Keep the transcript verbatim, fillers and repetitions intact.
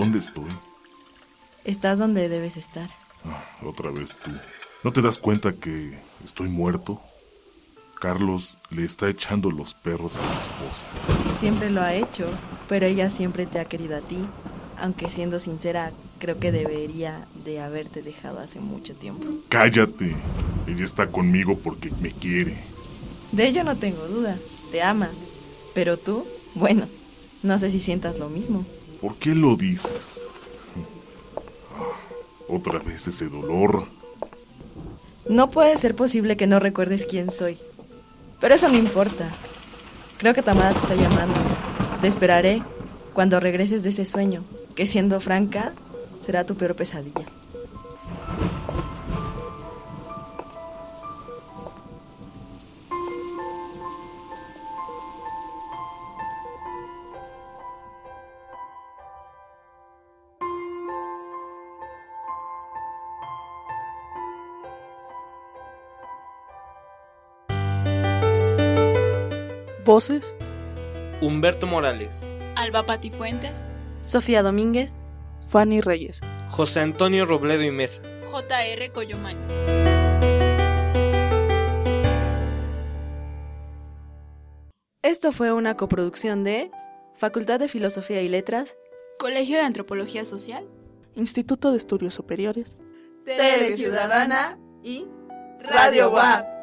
¿Dónde estoy? Estás donde debes estar. Ah, otra vez tú. ¿No te das cuenta que estoy muerto? Carlos le está echando los perros a mi esposa. Siempre lo ha hecho, pero ella siempre te ha querido a ti. Aunque siendo sincera, creo que debería de haberte dejado hace mucho tiempo. ¡Cállate! Ella está conmigo porque me quiere. De ello no tengo duda. Te ama. Pero tú, bueno, no sé si sientas lo mismo. ¿Por qué lo dices? Otra vez ese dolor. No puede ser posible que no recuerdes quién soy. Pero eso no importa. Creo que Tamara te está llamando. Te esperaré cuando regreses de ese sueño, que siendo franca, será tu peor pesadilla. Voces: Humberto Morales, Alba Patifuentes, Sofía Domínguez, Fanny Reyes, José Antonio Robledo y Mesa, J R Coyomán. Esto fue una coproducción de Facultad de Filosofía y Letras, Colegio de Antropología Social, Instituto de Estudios Superiores, Tele Ciudadana y Radio W A P.